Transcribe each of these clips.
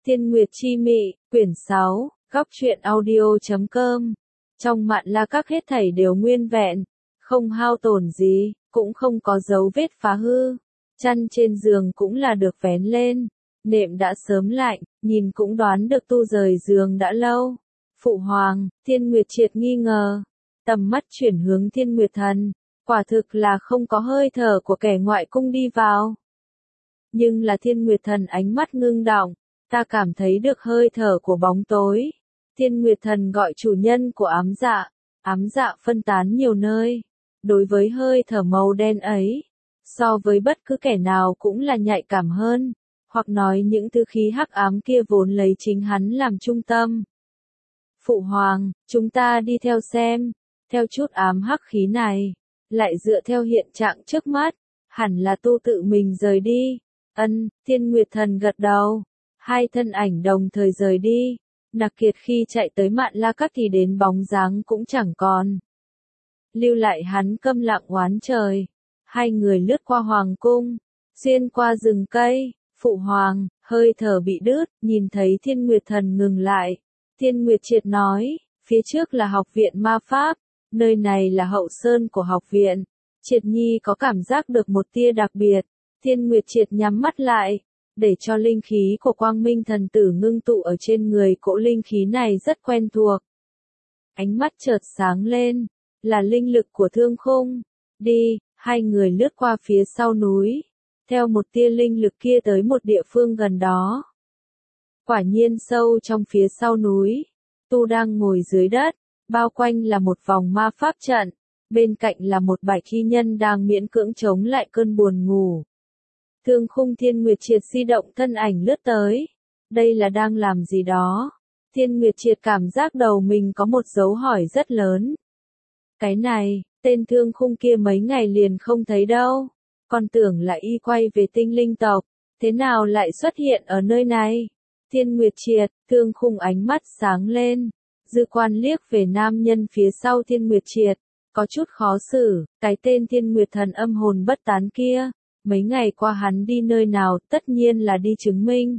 Thiên Nguyệt Chi Mị, quyển 6, góc truyện audio.com. Trong mạn la các hết thảy đều nguyên vẹn, không hao tổn gì, cũng không có dấu vết phá hư. Chăn trên giường cũng là được vén lên, nệm đã sớm lạnh, nhìn cũng đoán được tu rời giường đã lâu. Phụ hoàng, Thiên Nguyệt triệt nghi ngờ, tầm mắt chuyển hướng Thiên Nguyệt Thần, quả thực là không có hơi thở của kẻ ngoại cung đi vào. Nhưng là Thiên Nguyệt Thần ánh mắt ngưng đọng, ta cảm thấy được hơi thở của bóng tối. Thiên Nguyệt Thần gọi chủ nhân của ám dạ phân tán nhiều nơi. Đối với hơi thở màu đen ấy, so với bất cứ kẻ nào cũng là nhạy cảm hơn, hoặc nói những thứ khí hắc ám kia vốn lấy chính hắn làm trung tâm. Phụ hoàng, chúng ta đi theo xem, theo chút ám hắc khí này, lại dựa theo hiện trạng trước mắt, hẳn là tu tự mình rời đi. Thiên Nguyệt Thần gật đầu. Hai thân ảnh đồng thời rời đi. Nặc Kiệt khi chạy tới Mạn La Các thì đến bóng dáng cũng chẳng còn. Lưu lại hắn câm lặng oán trời. Hai người lướt qua hoàng cung, xuyên qua rừng cây. Phụ hoàng, hơi thở bị đứt, nhìn thấy Thiên Nguyệt Thần ngừng lại. Thiên Nguyệt Triệt nói, phía trước là học viện ma pháp, nơi này là hậu sơn của học viện. Triệt Nhi có cảm giác được một tia đặc biệt. Thiên Nguyệt Triệt nhắm mắt lại, để cho linh khí của Quang Minh Thần Tử ngưng tụ ở trên người. Cỗ linh khí này rất quen thuộc. Ánh mắt chợt sáng lên, là linh lực của Thương Khung. Đi, hai người lướt qua phía sau núi, theo một tia linh lực kia tới một địa phương gần đó. Quả nhiên sâu trong phía sau núi, Tu đang ngồi dưới đất, bao quanh là một vòng ma pháp trận, bên cạnh là một bạch y nhân đang miễn cưỡng chống lại cơn buồn ngủ. Thương Khung Thiên Nguyệt Triệt di động thân ảnh lướt tới. Đây là đang làm gì đó? Thiên Nguyệt Triệt cảm giác đầu mình có một dấu hỏi rất lớn. Cái này, tên Thương Khung kia mấy ngày liền không thấy đâu. Còn tưởng là y quay về tinh linh tộc, thế nào lại xuất hiện ở nơi này? Thiên Nguyệt Triệt, Thương Khung ánh mắt sáng lên, dư quan liếc về nam nhân phía sau Thiên Nguyệt Triệt, có chút khó xử. Cái tên Thiên Nguyệt Thần âm hồn bất tán kia, mấy ngày qua hắn đi nơi nào? Tất nhiên là đi chứng minh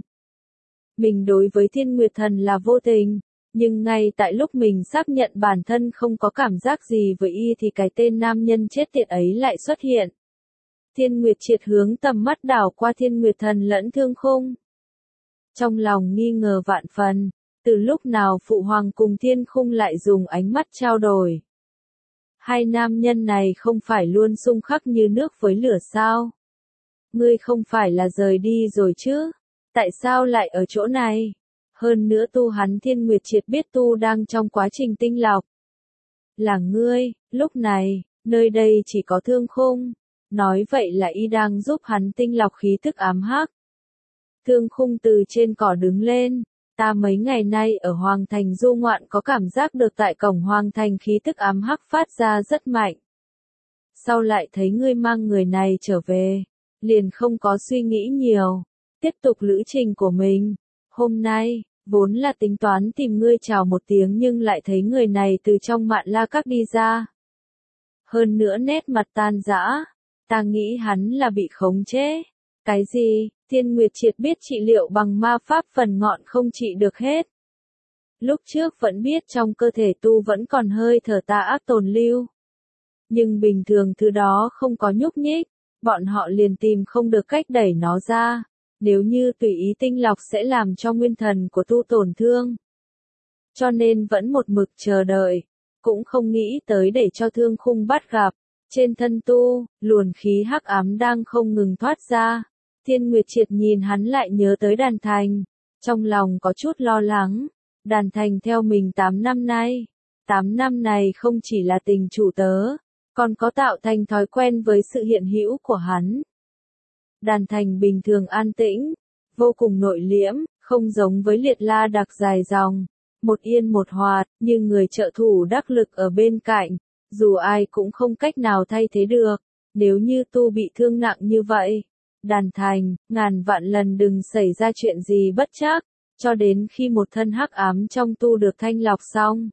mình đối với Thiên Nguyệt Thần là vô tình, nhưng ngay tại lúc mình xác nhận bản thân không có cảm giác gì với y thì cái tên nam nhân chết tiệt ấy lại xuất hiện. Thiên Nguyệt Triệt hướng tầm mắt đảo qua Thiên Nguyệt Thần lẫn Thương Khung. Trong lòng nghi ngờ vạn phần, từ lúc nào Phụ Hoàng cùng Thiên Khung lại dùng ánh mắt trao đổi. Hai nam nhân này không phải luôn xung khắc như nước với lửa sao? Ngươi không phải là rời đi rồi chứ? Tại sao lại ở chỗ này? Hơn nữa Tu hắn Thiên Nguyệt Triệt biết Tu đang trong quá trình tinh lọc. Là ngươi, lúc này, nơi đây chỉ có Thương Khung. Nói vậy là y đang giúp hắn tinh lọc khí thức ám hắc. Thương Khung từ trên cỏ đứng lên. Ta mấy ngày nay ở Hoàng Thành du ngoạn có cảm giác được tại cổng Hoàng Thành khí thức ám hắc phát ra rất mạnh. Sau lại thấy ngươi mang người này trở về, liền không có suy nghĩ nhiều, tiếp tục lữ trình của mình. Hôm nay, vốn là tính toán tìm ngươi chào một tiếng nhưng lại thấy người này từ trong Mạn La Các đi ra. Hơn nữa nét mặt tan rã, ta nghĩ hắn là bị khống chế. Cái gì? Thiên Nguyệt Triệt biết trị liệu bằng ma pháp phần ngọn không trị được hết. Lúc trước vẫn biết trong cơ thể Tu vẫn còn hơi thở tà ác tồn lưu. Nhưng bình thường thứ đó không có nhúc nhích, bọn họ liền tìm không được cách đẩy nó ra. Nếu như tùy ý tinh lọc sẽ làm cho nguyên thần của Tu tổn thương. Cho nên vẫn một mực chờ đợi, cũng không nghĩ tới để cho Thương Khung bắt gặp. Trên thân Tu, luồn khí hắc ám đang không ngừng thoát ra. Thiên Nguyệt Triệt nhìn hắn lại nhớ tới Đàn Thành, trong lòng có chút lo lắng. Đàn Thành theo mình 8 năm nay. 8 năm này không chỉ là tình chủ tớ, còn có tạo thành thói quen với sự hiện hữu của hắn. Đàn Thành bình thường an tĩnh, vô cùng nội liễm, không giống với Liệt La đặc dài dòng, một yên một hoạt, như người trợ thủ đắc lực ở bên cạnh, dù ai cũng không cách nào thay thế được. Nếu như Tu bị thương nặng như vậy, Đàn Thành, ngàn vạn lần đừng xảy ra chuyện gì bất trắc, cho đến khi một thân hắc ám trong Tu được thanh lọc xong.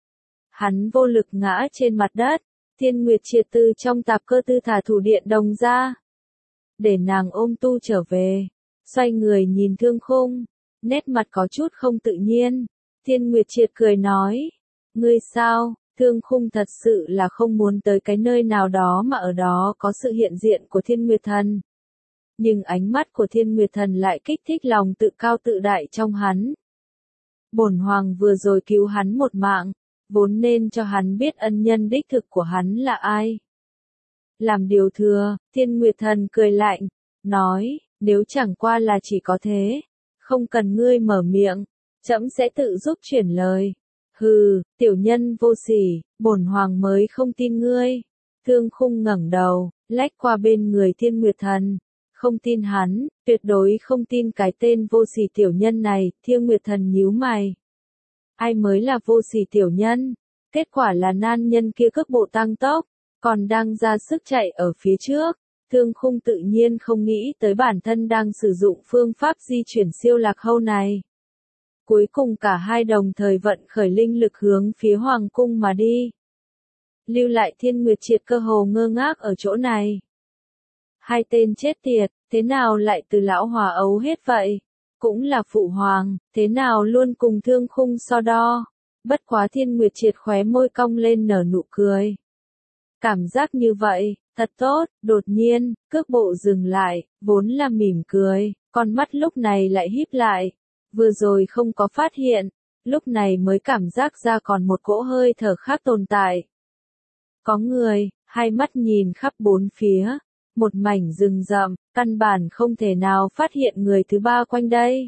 Hắn vô lực ngã trên mặt đất, Thiên Nguyệt Triệt từ trong tạp cơ tư thả thủ điện đồng ra. Để nàng ôm Tu trở về, xoay người nhìn Thương Khung, nét mặt có chút không tự nhiên. Thiên Nguyệt Triệt cười nói, ngươi sao, Thương Khung thật sự là không muốn tới cái nơi nào đó mà ở đó có sự hiện diện của Thiên Nguyệt Thần. Nhưng ánh mắt của Thiên Nguyệt Thần lại kích thích lòng tự cao tự đại trong hắn. Bổn hoàng vừa rồi cứu hắn một mạng, vốn nên cho hắn biết ân nhân đích thực của hắn là ai. Làm điều thừa, Thiên Nguyệt Thần cười lạnh, nói, nếu chẳng qua là chỉ có thế, không cần ngươi mở miệng, trẫm sẽ tự giúp chuyển lời. Hừ, tiểu nhân vô sỉ, bổn hoàng mới không tin ngươi. Thương Khung ngẩng đầu, lách qua bên người Thiên Nguyệt Thần. Không tin hắn, tuyệt đối không tin cái tên vô sỉ tiểu nhân này. Thiên Nguyệt Thần nhíu mày. Ai mới là vô sỉ tiểu nhân? Kết quả là nan nhân kia cước bộ tăng tốc, còn đang ra sức chạy ở phía trước. Thương Khung tự nhiên không nghĩ tới bản thân đang sử dụng phương pháp di chuyển siêu lạc hâu này. Cuối cùng cả hai đồng thời vận khởi linh lực hướng phía hoàng cung mà đi. Lưu lại Thiên Nguyệt Triệt cơ hồ ngơ ngác ở chỗ này. Hai tên chết tiệt, thế nào lại từ lão hòa ấu hết vậy? Cũng là phụ hoàng, thế nào luôn cùng Thương Khung so đo? Bất quá Thiên Nguyệt Triệt khóe môi cong lên nở nụ cười. Cảm giác như vậy, thật tốt, đột nhiên, cước bộ dừng lại, vốn là mỉm cười, con mắt lúc này lại híp lại. Vừa rồi không có phát hiện, lúc này mới cảm giác ra còn một cỗ hơi thở khác tồn tại. Có người, hai mắt nhìn khắp bốn phía, một mảnh rừng rậm, căn bản không thể nào phát hiện người thứ ba quanh đây.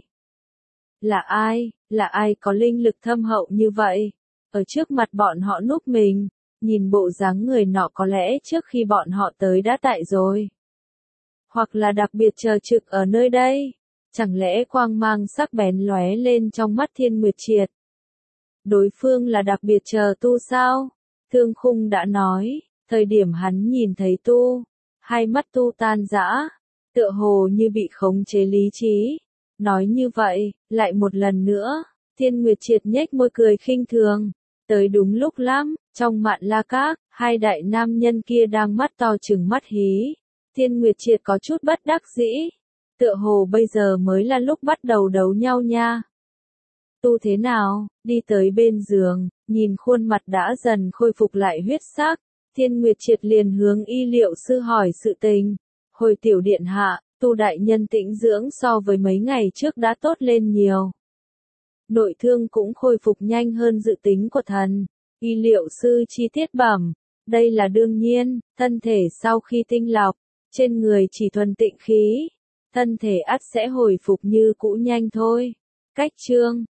Là ai có linh lực thâm hậu như vậy? Ở trước mặt bọn họ núp mình, nhìn bộ dáng người nọ có lẽ trước khi bọn họ tới đã tại rồi. Hoặc là đặc biệt chờ trực ở nơi đây. Chẳng lẽ quang mang sắc bén lóe lên trong mắt Thiên Nguyệt Triệt? Đối phương là đặc biệt chờ tu sao? Thương Khung đã nói, thời điểm hắn nhìn thấy tu, hai mắt tu tan rã, tựa hồ như bị khống chế lý trí. Nói như vậy, lại một lần nữa, Thiên Nguyệt Triệt nhếch môi cười khinh thường. Tới đúng lúc lắm, trong Mạn La Các, hai đại nam nhân kia đang mắt to trừng mắt hí. Thiên Nguyệt Triệt có chút bất đắc dĩ. Tựa hồ bây giờ mới là lúc bắt đầu đấu nhau nha. Tu thế nào, đi tới bên giường, nhìn khuôn mặt đã dần khôi phục lại huyết sắc, Thiên Nguyệt Triệt liền hướng y liệu sư hỏi sự tình. Hồi tiểu điện hạ, tu đại nhân tĩnh dưỡng so với mấy ngày trước đã tốt lên nhiều. Nội thương cũng khôi phục nhanh hơn dự tính của thần. Y liệu sư chi tiết bẩm, đây là đương nhiên, thân thể sau khi tinh lọc, trên người chỉ thuần tịnh khí. Thân thể ắt sẽ hồi phục như cũ nhanh thôi. Cách chương